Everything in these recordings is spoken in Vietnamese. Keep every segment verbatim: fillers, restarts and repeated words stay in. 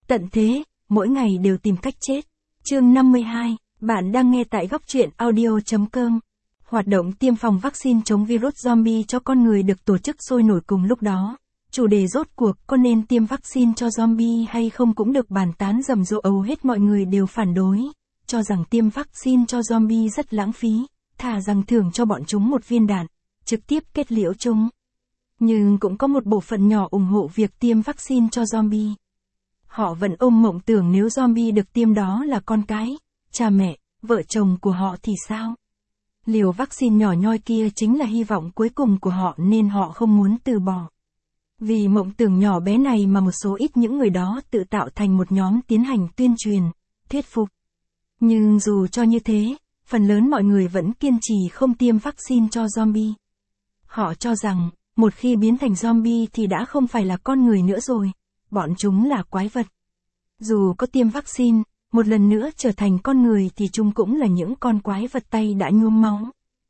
Tận thế, mỗi ngày đều tìm cách chết. Chương năm mươi hai, bạn đang nghe tại góc truyện audio chấm com. Hoạt động tiêm phòng vaccine chống virus zombie cho con người được tổ chức sôi nổi cùng lúc đó. Chủ đề rốt cuộc có nên tiêm vaccine cho zombie hay không cũng được bàn tán rầm rộ, hầu hết mọi người đều phản đối, cho rằng tiêm vaccine cho zombie rất lãng phí, thà rằng thưởng cho bọn chúng một viên đạn, trực tiếp kết liễu chúng. Nhưng cũng có một bộ phận nhỏ ủng hộ việc tiêm vaccine cho zombie. Họ vẫn ôm mộng tưởng nếu zombie được tiêm đó là con cái, cha mẹ, vợ chồng của họ thì sao? Liều vaccine nhỏ nhoi kia chính là hy vọng cuối cùng của họ nên họ không muốn từ bỏ. Vì mộng tưởng nhỏ bé này mà một số ít những người đó tự tạo thành một nhóm tiến hành tuyên truyền, thuyết phục. Nhưng dù cho như thế, phần lớn mọi người vẫn kiên trì không tiêm vaccine cho zombie. Họ cho rằng, một khi biến thành zombie thì đã không phải là con người nữa rồi, bọn chúng là quái vật. Dù có tiêm vaccine, một lần nữa trở thành con người thì chúng cũng là những con quái vật tay đã nhuốm máu.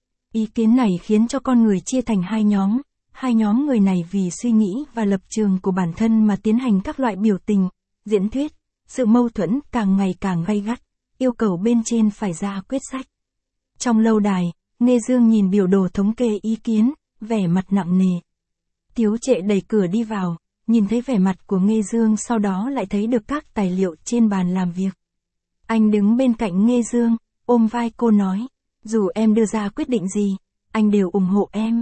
Ý kiến này khiến cho con người chia thành hai nhóm, hai nhóm người này vì suy nghĩ và lập trường của bản thân mà tiến hành các loại biểu tình, diễn thuyết, sự mâu thuẫn càng ngày càng gay gắt, yêu cầu bên trên phải ra quyết sách. Trong lâu đài, Nghê Dương nhìn biểu đồ thống kê ý kiến, vẻ mặt nặng nề. Tiếu Trệ đẩy cửa đi vào, nhìn thấy vẻ mặt của Nghê Dương sau đó lại thấy được các tài liệu trên bàn làm việc. Anh đứng bên cạnh Nghê Dương, ôm vai cô nói, dù em đưa ra quyết định gì, anh đều ủng hộ em.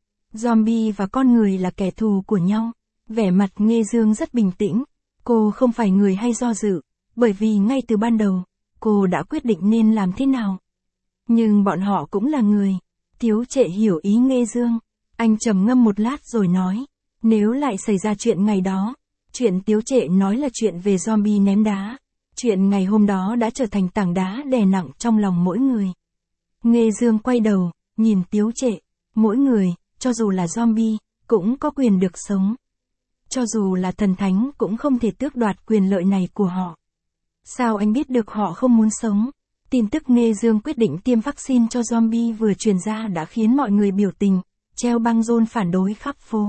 Zombie và con người là kẻ thù của nhau. Vẻ mặt Nghê Dương rất bình tĩnh, cô không phải người hay do dự, bởi vì ngay từ ban đầu, cô đã quyết định nên làm thế nào. Nhưng bọn họ cũng là người. Tiếu Trệ hiểu ý Nghê Dương, anh trầm ngâm một lát rồi nói, nếu lại xảy ra chuyện ngày đó, chuyện Tiếu Trệ nói là chuyện về zombie ném đá. Chuyện ngày hôm đó đã trở thành tảng đá đè nặng trong lòng mỗi người. Nghê Dương quay đầu, nhìn Tiếu Trệ, mỗi người, cho dù là zombie, cũng có quyền được sống. Cho dù là thần thánh cũng không thể tước đoạt quyền lợi này của họ. Sao anh biết được họ không muốn sống? Tin tức Nghê Dương quyết định tiêm vaccine cho zombie vừa truyền ra đã khiến mọi người biểu tình, treo băng rôn phản đối khắp phố.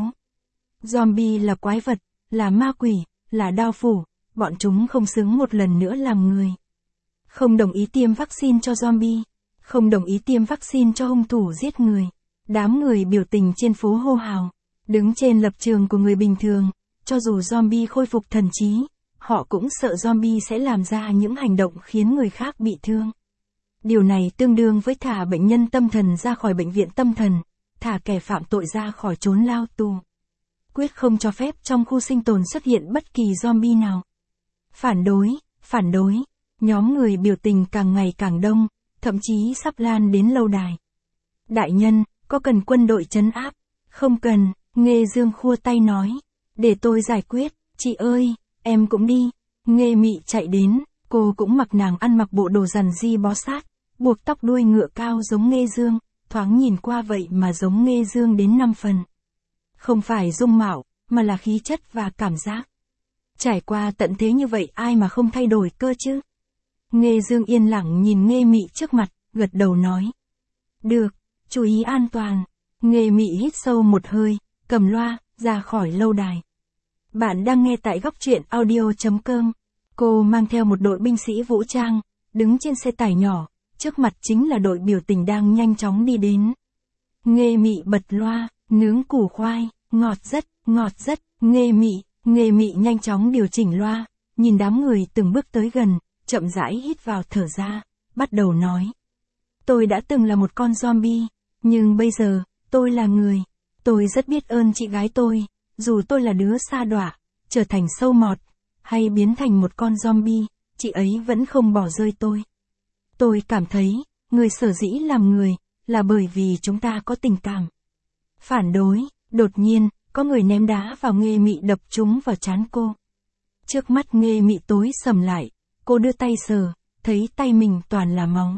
Zombie là quái vật, là ma quỷ, là đao phủ, bọn chúng không xứng một lần nữa làm người. Không đồng ý tiêm vaccine cho zombie, không đồng ý tiêm vaccine cho hung thủ giết người. Đám người biểu tình trên phố hô hào, đứng trên lập trường của người bình thường, cho dù zombie khôi phục thần trí, họ cũng sợ zombie sẽ làm ra những hành động khiến người khác bị thương. Điều này tương đương với thả bệnh nhân tâm thần ra khỏi bệnh viện tâm thần, thả kẻ phạm tội ra khỏi chốn lao tù. Quyết không cho phép trong khu sinh tồn xuất hiện bất kỳ zombie nào. Phản đối, phản đối, nhóm người biểu tình càng ngày càng đông, thậm chí sắp lan đến lâu đài. Đại nhân, có cần quân đội trấn áp? Không cần, Nghê Dương khua tay nói. Để tôi giải quyết, chị ơi, em cũng đi. Nghê Mị chạy đến, cô cũng mặc nàng ăn mặc bộ đồ rằn ri bó sát, buộc tóc đuôi ngựa cao giống Nghê Dương, thoáng nhìn qua vậy mà giống Nghê Dương đến năm phần. Không phải dung mạo, mà là khí chất và cảm giác. Trải qua tận thế như vậy ai mà không thay đổi cơ chứ? Nghê Dương yên lặng nhìn Nghê Mị trước mặt, gật đầu nói. Được, chú ý an toàn. Nghê Mị hít sâu một hơi, cầm loa, ra khỏi lâu đài. Bạn đang nghe tại góc truyện audio chấm com. Cô mang theo một đội binh sĩ vũ trang, đứng trên xe tải nhỏ, trước mặt chính là đội biểu tình đang nhanh chóng đi đến. Nghê Mị bật loa, nướng củ khoai, ngọt rất, ngọt rất, Nghê Mị, Nghê Mị nhanh chóng điều chỉnh loa, nhìn đám người từng bước tới gần, chậm rãi hít vào thở ra, bắt đầu nói. Tôi đã từng là một con zombie, nhưng bây giờ, tôi là người. Tôi rất biết ơn chị gái tôi, dù tôi là đứa sa đọa, trở thành sâu mọt, hay biến thành một con zombie, chị ấy vẫn không bỏ rơi tôi. Tôi cảm thấy, người sở dĩ làm người, là bởi vì chúng ta có tình cảm. Phản đối, đột nhiên, có người ném đá vào Nghê Mị đập chúng vào trán cô. Trước mắt Nghê Mị tối sầm lại, cô đưa tay sờ, thấy tay mình toàn là máu.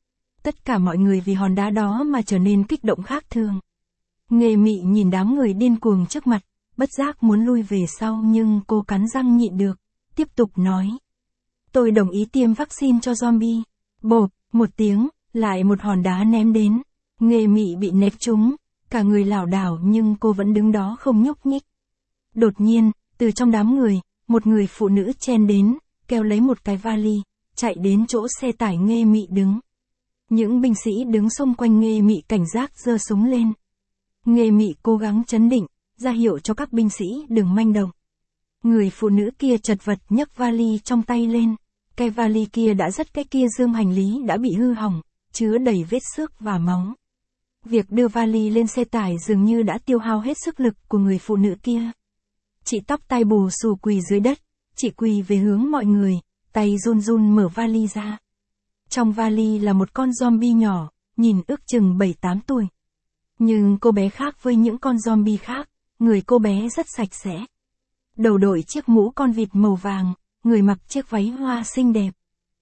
Tất cả mọi người vì hòn đá đó mà trở nên kích động khác thường. Nghê Mị nhìn đám người điên cuồng trước mặt, bất giác muốn lui về sau nhưng cô cắn răng nhịn được, tiếp tục nói. Tôi đồng ý tiêm vaccine cho zombie. Bộp, một tiếng, lại một hòn đá ném đến. Nghê Mị bị ném trúng, cả người lảo đảo nhưng cô vẫn đứng đó không nhúc nhích. Đột nhiên, từ trong đám người, một người phụ nữ chen đến, kéo lấy một cái vali, chạy đến chỗ xe tải Nghê Mị đứng. Những binh sĩ đứng xung quanh Nghê Mị cảnh giác giơ súng lên. Nghê Mị cố gắng trấn định, ra hiệu cho các binh sĩ đừng manh động. Người phụ nữ kia chật vật nhấc vali trong tay lên. Cái vali kia đã rất cái kia dương hành lý đã bị hư hỏng, chứa đầy vết xước và máu. Việc đưa vali lên xe tải dường như đã tiêu hao hết sức lực của người phụ nữ kia. Chị tóc tai bù xù quỳ dưới đất, chị quỳ về hướng mọi người, tay run run mở vali ra. Trong vali là một con zombie nhỏ, nhìn ước chừng bảy tám tuổi. Nhưng cô bé khác với những con zombie khác, người cô bé rất sạch sẽ. Đầu đội chiếc mũ con vịt màu vàng, người mặc chiếc váy hoa xinh đẹp.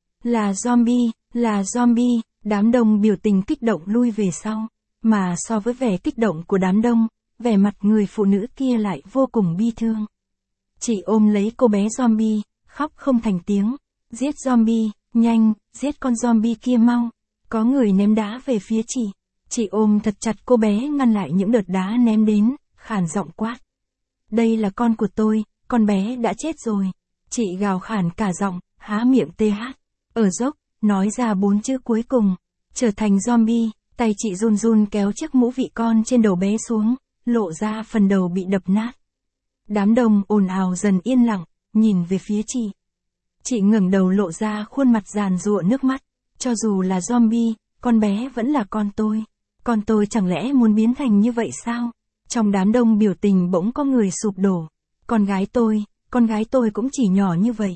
Là zombie, là zombie, đám đông biểu tình kích động lui về sau. Mà so với vẻ kích động của đám đông, vẻ mặt người phụ nữ kia lại vô cùng bi thương. Chị ôm lấy cô bé zombie, khóc không thành tiếng. Giết zombie, nhanh, giết con zombie kia mau. Có người ném đá về phía chị. Chị ôm thật chặt cô bé ngăn lại những đợt đá ném đến, khàn giọng quát. Đây là con của tôi, con bé đã chết rồi. Chị gào khản cả giọng, há miệng tê hát. Ở dốc, nói ra bốn chữ cuối cùng. Trở thành zombie, tay chị run run kéo chiếc mũ vị con trên đầu bé xuống, lộ ra phần đầu bị đập nát. Đám đông ồn ào dần yên lặng, nhìn về phía chị. Chị ngẩng đầu lộ ra khuôn mặt giàn giụa nước mắt. Cho dù là zombie, con bé vẫn là con tôi. Con tôi chẳng lẽ muốn biến thành như vậy sao? Trong đám đông biểu tình bỗng có người sụp đổ. Con gái tôi, con gái tôi cũng chỉ nhỏ như vậy.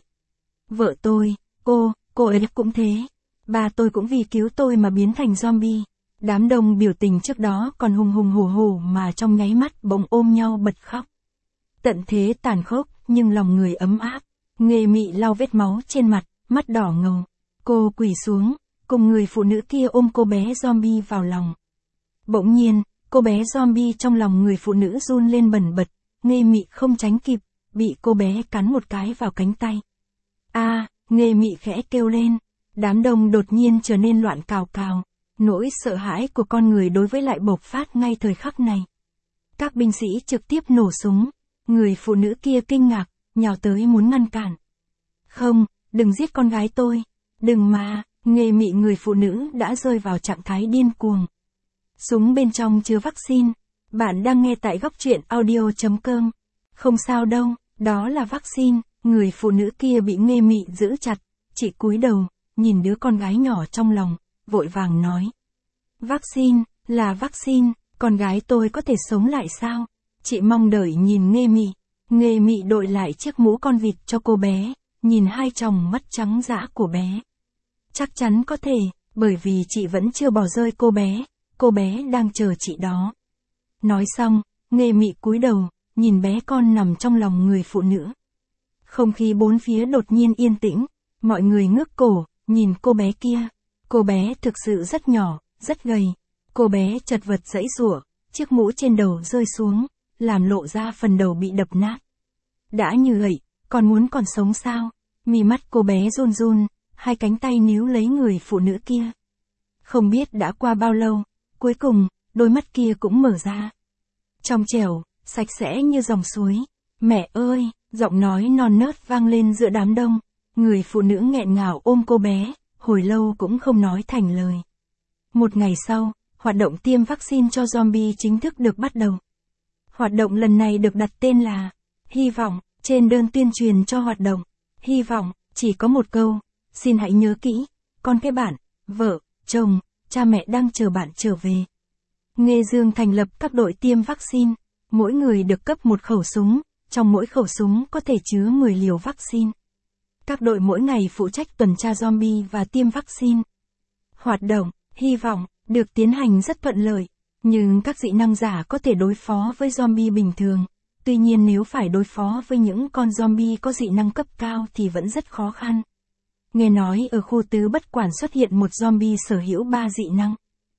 Vợ tôi, cô, cô ấy cũng thế. Ba tôi cũng vì cứu tôi mà biến thành zombie. Đám đông biểu tình trước đó còn hùng hùng hổ hổ mà trong nháy mắt bỗng ôm nhau bật khóc. Tận thế tàn khốc, nhưng lòng người ấm áp. Nghê Mị lau vết máu trên mặt, mắt đỏ ngầu. Cô quỳ xuống, cùng người phụ nữ kia ôm cô bé zombie vào lòng. Bỗng nhiên, cô bé zombie trong lòng người phụ nữ run lên bần bật. Nghê Mị không tránh kịp, bị cô bé cắn một cái vào cánh tay. A, à, Nghê Mị khẽ kêu lên. Đám đông đột nhiên trở nên loạn cào cào. Nỗi sợ hãi của con người đối với lại bộc phát ngay thời khắc này. Các binh sĩ trực tiếp nổ súng. Người phụ nữ kia kinh ngạc, nhào tới muốn ngăn cản. Không, đừng giết con gái tôi. Đừng mà, Nghê Mị người phụ nữ đã rơi vào trạng thái điên cuồng. Súng bên trong chứa vaccine. Bạn đang nghe tại góc truyện audio chấm com. Không sao đâu, đó là vaccine. Người phụ nữ kia bị Nghê Mị giữ chặt. Chị cúi đầu, nhìn đứa con gái nhỏ trong lòng, vội vàng nói. Vaccine, là vaccine, con gái tôi có thể sống lại sao? Chị mong đợi nhìn Nghê Mị. Nghê Mị đội lại chiếc mũ con vịt cho cô bé, nhìn hai tròng mắt trắng dã của bé. Chắc chắn có thể, bởi vì chị vẫn chưa bỏ rơi cô bé, cô bé đang chờ chị đó. Nói xong, Nghê Mị cúi đầu, nhìn bé con nằm trong lòng người phụ nữ. Không khí bốn phía đột nhiên yên tĩnh, mọi người ngước cổ, nhìn cô bé kia. Cô bé thực sự rất nhỏ, rất gầy. Cô bé chật vật giãy giụa, chiếc mũ trên đầu rơi xuống, làm lộ ra phần đầu bị đập nát. Đã như vậy, còn muốn còn sống sao? Mí mắt cô bé run run, hai cánh tay níu lấy người phụ nữ kia. Không biết đã qua bao lâu, cuối cùng, đôi mắt kia cũng mở ra. Trong trẻo, sạch sẽ như dòng suối. Mẹ ơi, giọng nói non nớt vang lên giữa đám đông. Người phụ nữ nghẹn ngào ôm cô bé, hồi lâu cũng không nói thành lời. Một ngày sau, hoạt động tiêm vaccine cho zombie chính thức được bắt đầu. Hoạt động lần này được đặt tên là Hy vọng. Trên đơn tuyên truyền cho hoạt động Hy vọng, chỉ có một câu, xin hãy nhớ kỹ, con cái bạn, vợ, chồng, cha mẹ đang chờ bạn trở về. Nghê Dương thành lập các đội tiêm vaccine, mỗi người được cấp một khẩu súng, trong mỗi khẩu súng có thể chứa mười liều vaccine. Các đội mỗi ngày phụ trách tuần tra zombie và tiêm vaccine. Hoạt động Hy vọng được tiến hành rất thuận lợi, nhưng các dị năng giả có thể đối phó với zombie bình thường. Tuy nhiên nếu phải đối phó với những con zombie có dị năng cấp cao thì vẫn rất khó khăn. Nghe nói ở khu tứ bất quản xuất hiện một zombie sở hữu ba dị năng.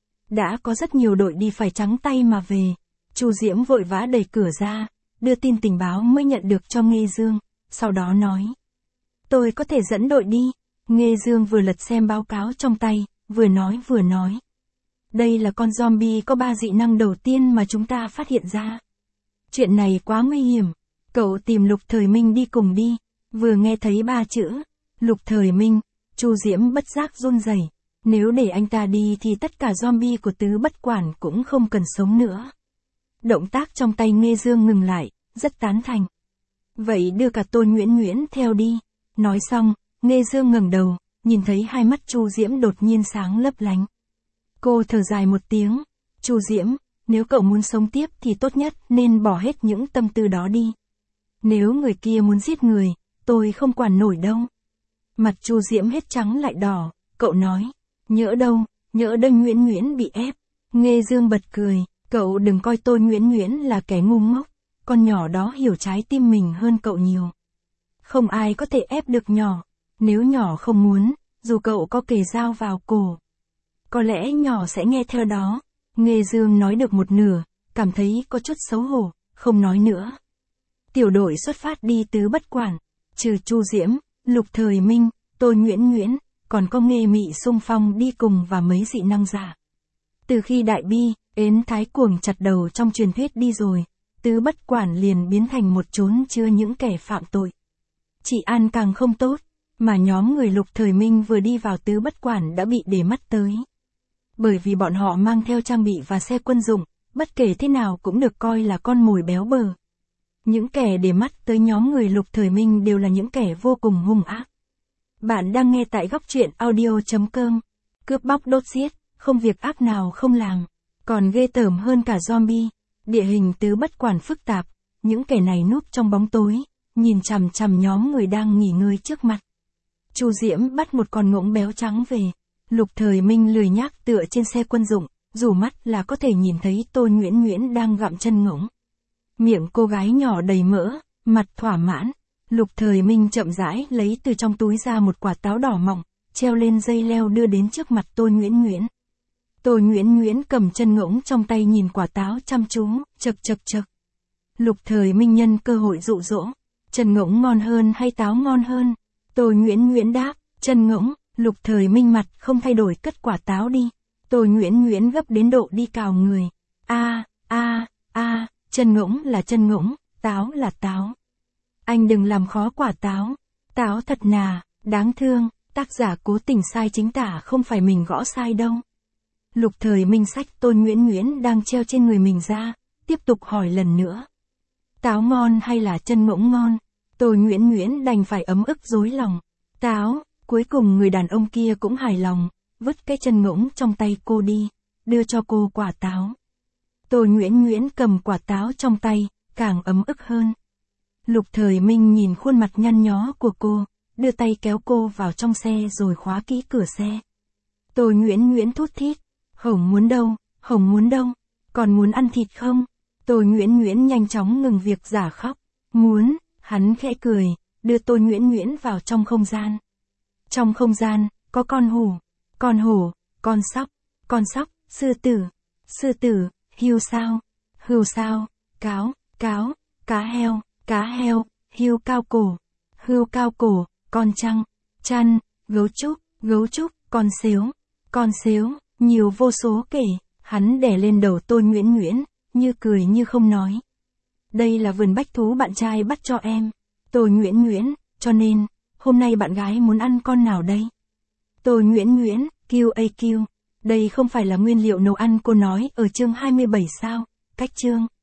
Đã có rất nhiều đội đi phải trắng tay mà về. Chu Diễm vội vã đẩy cửa ra, đưa tin tình báo mới nhận được cho Nghê Dương, sau đó nói. Tôi có thể dẫn đội đi. Nghê Dương vừa lật xem báo cáo trong tay, vừa nói vừa nói. Đây là con zombie có ba dị năng đầu tiên mà chúng ta phát hiện ra. Chuyện này quá nguy hiểm. Cậu tìm Lục Thời Minh đi cùng đi, Vừa nghe thấy ba chữ, Lục Thời Minh, Chu Diễm bất giác run rẩy. Nếu để anh ta đi thì tất cả zombie của Tứ Bất Quản cũng không cần sống nữa. Động tác trong tay Nghê Dương ngừng lại, rất tán thành. Vậy đưa cả Tôn Nguyễn Nguyễn theo đi. Nói xong, Nghê Dương ngẩng đầu, nhìn thấy hai mắt Chu Diễm đột nhiên sáng lấp lánh. Cô thở dài một tiếng, Chu Diễm, nếu cậu muốn sống tiếp thì tốt nhất nên bỏ hết những tâm tư đó đi. Nếu người kia muốn giết người, tôi không quản nổi đâu. Mặt Chu Diễm hết trắng lại đỏ, cậu nói, nhỡ đâu, nhỡ đây Nguyễn Nguyễn bị ép. Nghê Dương bật cười, cậu đừng coi tôi Nguyễn Nguyễn là kẻ ngu ngốc, con nhỏ đó hiểu trái tim mình hơn cậu nhiều. Không ai có thể ép được nhỏ, nếu nhỏ không muốn, dù cậu có kề dao vào cổ, có lẽ nhỏ sẽ nghe theo đó. Nghê Dương nói được một nửa, cảm thấy có chút xấu hổ, không nói nữa. Tiểu đội xuất phát đi Tứ Bất Quản, trừ Chu Diễm, Lục Thời Minh, Tôi Nguyễn Nguyễn, còn có Nghê Mị xung phong đi cùng và mấy dị năng giả. Từ khi Đại Bi, Ến Thái Cuồng chặt đầu trong truyền thuyết đi rồi, Tứ Bất Quản liền biến thành một chốn chứa những kẻ phạm tội. Trị an càng không tốt, mà nhóm người Lục Thời Minh vừa đi vào Tứ Bất Quản đã bị để mắt tới. Bởi vì bọn họ mang theo trang bị và xe quân dụng, bất kể thế nào cũng được coi là con mồi béo bở. Những kẻ để mắt tới nhóm người Lục Thời Minh đều là những kẻ vô cùng hung ác. Bạn đang nghe tại góc truyện audio chấm com. Cướp bóc đốt giết, không việc ác nào không làm. Còn ghê tởm hơn cả zombie. Địa hình Tứ Bất Quản phức tạp, những kẻ này núp trong bóng tối, nhìn chằm chằm nhóm người đang nghỉ ngơi trước mặt. Chu Diễm bắt một con ngỗng béo trắng về. Lục Thời Minh lười nhác tựa trên xe quân dụng, dù mắt là có thể nhìn thấy Tôi Nguyễn Nguyễn đang gặm chân ngỗng. Miệng cô gái nhỏ đầy mỡ, mặt thỏa mãn. Lục Thời Minh chậm rãi lấy từ trong túi ra một quả táo đỏ mọng, treo lên dây leo đưa đến trước mặt Tôi Nguyễn Nguyễn. Tôi Nguyễn Nguyễn cầm chân ngỗng trong tay nhìn quả táo chăm chú, chật chật chật. Lục Thời Minh nhân cơ hội dụ dỗ, chân ngỗng ngon hơn hay táo ngon hơn? Tôi Nguyễn Nguyễn đáp, chân ngỗng. Lục Thời Minh mặt không thay đổi cất quả táo đi. Tôi Nguyễn Nguyễn gấp đến độ đi cào người. A, a, a, chân ngỗng là chân ngỗng, táo là táo. Anh đừng làm khó quả táo. Táo thật nà, đáng thương, tác giả cố tình sai chính tả không phải mình gõ sai đâu. Lục Thời Minh xách Tôi Nguyễn Nguyễn đang treo trên người mình ra, tiếp tục hỏi lần nữa. Táo ngon hay là chân ngỗng ngon? Tôi Nguyễn Nguyễn đành phải ấm ức dối lòng. Táo. Cuối cùng người đàn ông kia cũng hài lòng, vứt cái chân ngỗng trong tay cô đi, đưa cho cô quả táo. Tôi Nguyễn Nguyễn cầm quả táo trong tay, càng ấm ức hơn. Lục Thời Minh nhìn khuôn mặt nhăn nhó của cô, đưa tay kéo cô vào trong xe rồi khóa kỹ cửa xe. Tôi Nguyễn Nguyễn thút thít, Hồng muốn đâu, Hồng muốn đâu, còn muốn ăn thịt không? Tôi Nguyễn Nguyễn nhanh chóng ngừng việc giả khóc, muốn, hắn khẽ cười, đưa Tôi Nguyễn Nguyễn vào trong không gian. Trong không gian, có con hổ, con hổ, con sóc, con sóc, sư tử, sư tử, hươu sao, hươu sao, cáo, cáo, cá heo, cá heo, hươu cao cổ, hươu cao cổ, con trăng, chăn, gấu trúc, gấu trúc, con sếu, con sếu, nhiều vô số kể, hắn đè lên đầu Tôi Nguyễn Nguyễn, như cười như không nói. Đây là vườn bách thú bạn trai bắt cho em, Tôi Nguyễn Nguyễn, cho nên, hôm nay bạn gái muốn ăn con nào đây? Tôi Nguyễn Nguyễn, Q A Q, đây không phải là nguyên liệu nấu ăn cô nói ở chương hai mươi bảy sao, cách chương.